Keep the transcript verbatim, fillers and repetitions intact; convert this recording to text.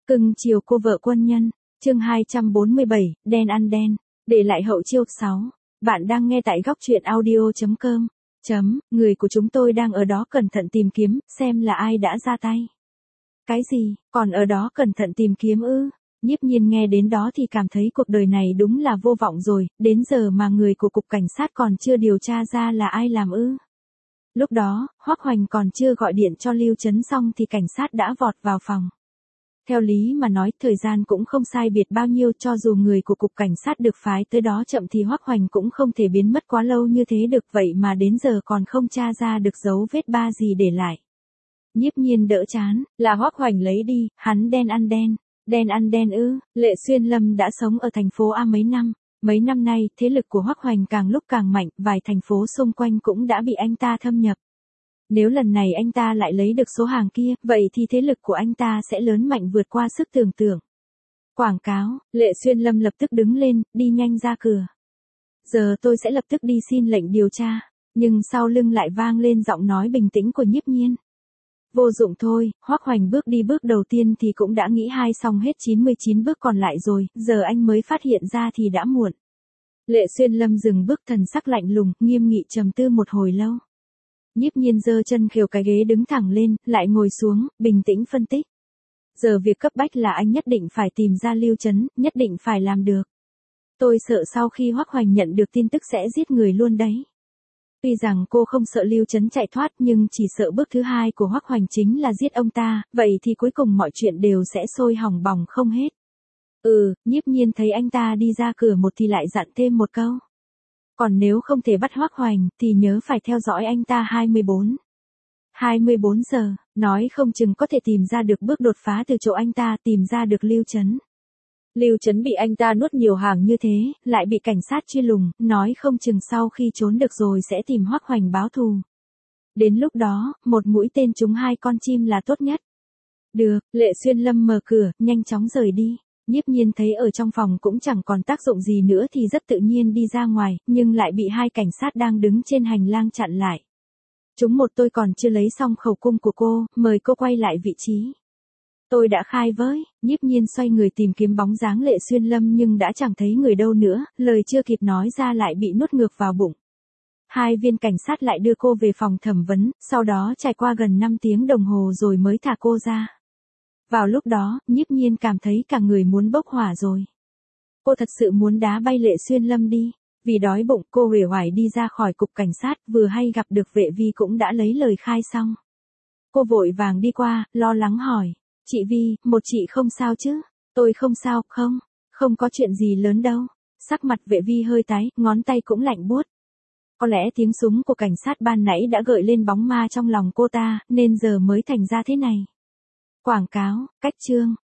Cưng chiều cô vợ quân nhân, chương hai trăm bốn mươi bảy, đen ăn đen, để lại hậu chiêu sáu. Bạn đang nghe tại góc truyện audio chấm com. Chấm, người của chúng tôi đang ở đó cẩn thận tìm kiếm, xem là ai đã ra tay. Cái gì, còn ở đó cẩn thận tìm kiếm ư? Nhiếp Nhiên nghe đến đó thì cảm thấy cuộc đời này đúng là vô vọng rồi, đến giờ mà người của cục cảnh sát còn chưa điều tra ra là ai làm ư. Lúc đó, Hoắc Hoành còn chưa gọi điện cho Lưu Chấn xong thì cảnh sát đã vọt vào phòng. Theo lý mà nói, thời gian cũng không sai biệt bao nhiêu, cho dù người của cục cảnh sát được phái tới đó chậm thì Hoắc Hoành cũng không thể biến mất quá lâu như thế được, vậy mà đến giờ còn không tra ra được dấu vết ba gì để lại. Nhiếp Nhiên đỡ chán, là Hoắc Hoành lấy đi, hắn đen ăn đen, đen ăn đen ư? Lệ Xuyên Lâm đã sống ở thành phố A mấy năm, mấy năm nay thế lực của Hoắc Hoành càng lúc càng mạnh, vài thành phố xung quanh cũng đã bị anh ta thâm nhập. Nếu lần này anh ta lại lấy được số hàng kia, vậy thì thế lực của anh ta sẽ lớn mạnh vượt qua sức tưởng tượng. Quảng cáo, Lệ Xuyên Lâm lập tức đứng lên, đi nhanh ra cửa. Giờ tôi sẽ lập tức đi xin lệnh điều tra, nhưng sau lưng lại vang lên giọng nói bình tĩnh của Nhiếp Nhiên. Vô dụng thôi, Hoắc Hoành bước đi bước đầu tiên thì cũng đã nghĩ hai xong hết chín mươi chín bước còn lại rồi, giờ anh mới phát hiện ra thì đã muộn. Lệ Xuyên Lâm dừng bước, thần sắc lạnh lùng, nghiêm nghị trầm tư một hồi lâu. Nhiếp Nhiên giơ chân khều cái ghế đứng thẳng lên, lại ngồi xuống, bình tĩnh phân tích. Giờ việc cấp bách là anh nhất định phải tìm ra Lưu Chấn, nhất định phải làm được. Tôi sợ sau khi Hoắc Hoành nhận được tin tức sẽ giết người luôn đấy. Tuy rằng cô không sợ Lưu Chấn chạy thoát nhưng chỉ sợ bước thứ hai của Hoắc Hoành chính là giết ông ta, vậy thì cuối cùng mọi chuyện đều sẽ sôi hỏng bỏng không hết. Ừ, Nhiếp Nhiên thấy anh ta đi ra cửa một thì lại dặn thêm một câu. Còn nếu không thể bắt Hoắc Hoành thì nhớ phải theo dõi anh ta hai mươi bốn. hai mươi bốn giờ, nói không chừng có thể tìm ra được bước đột phá từ chỗ anh ta, tìm ra được Lưu Chấn. Lưu Chấn bị anh ta nuốt nhiều hàng như thế, lại bị cảnh sát truy lùng, nói không chừng sau khi trốn được rồi sẽ tìm Hoắc Hoành báo thù. Đến lúc đó, một mũi tên trúng hai con chim là tốt nhất. Được, Lệ Xuyên Lâm mở cửa, nhanh chóng rời đi. Nhiếp Nhiên thấy ở trong phòng cũng chẳng còn tác dụng gì nữa thì rất tự nhiên đi ra ngoài, nhưng lại bị hai cảnh sát đang đứng trên hành lang chặn lại. Chúng một tôi còn chưa lấy xong khẩu cung của cô, mời cô quay lại vị trí. Tôi đã khai với, Nhiếp Nhiên xoay người tìm kiếm bóng dáng Lệ Xuyên Lâm nhưng đã chẳng thấy người đâu nữa, lời chưa kịp nói ra lại bị nuốt ngược vào bụng. Hai viên cảnh sát lại đưa cô về phòng thẩm vấn, sau đó trải qua gần năm tiếng đồng hồ rồi mới thả cô ra. Vào lúc đó, Nhiếp Nhiên cảm thấy cả người muốn bốc hỏa rồi. Cô thật sự muốn đá bay Lệ Xuyên Lâm đi. Vì đói bụng, cô uể oải đi ra khỏi cục cảnh sát, vừa hay gặp được vệ vi cũng đã lấy lời khai xong. Cô vội vàng đi qua, lo lắng hỏi. Chị Vi, một chị không sao chứ? Tôi không sao, không, không có chuyện gì lớn đâu. Sắc mặt vệ vi hơi tái, ngón tay cũng lạnh buốt. Có lẽ tiếng súng của cảnh sát ban nãy đã gợi lên bóng ma trong lòng cô ta, nên giờ mới thành ra thế này. Quảng cáo, cách chương,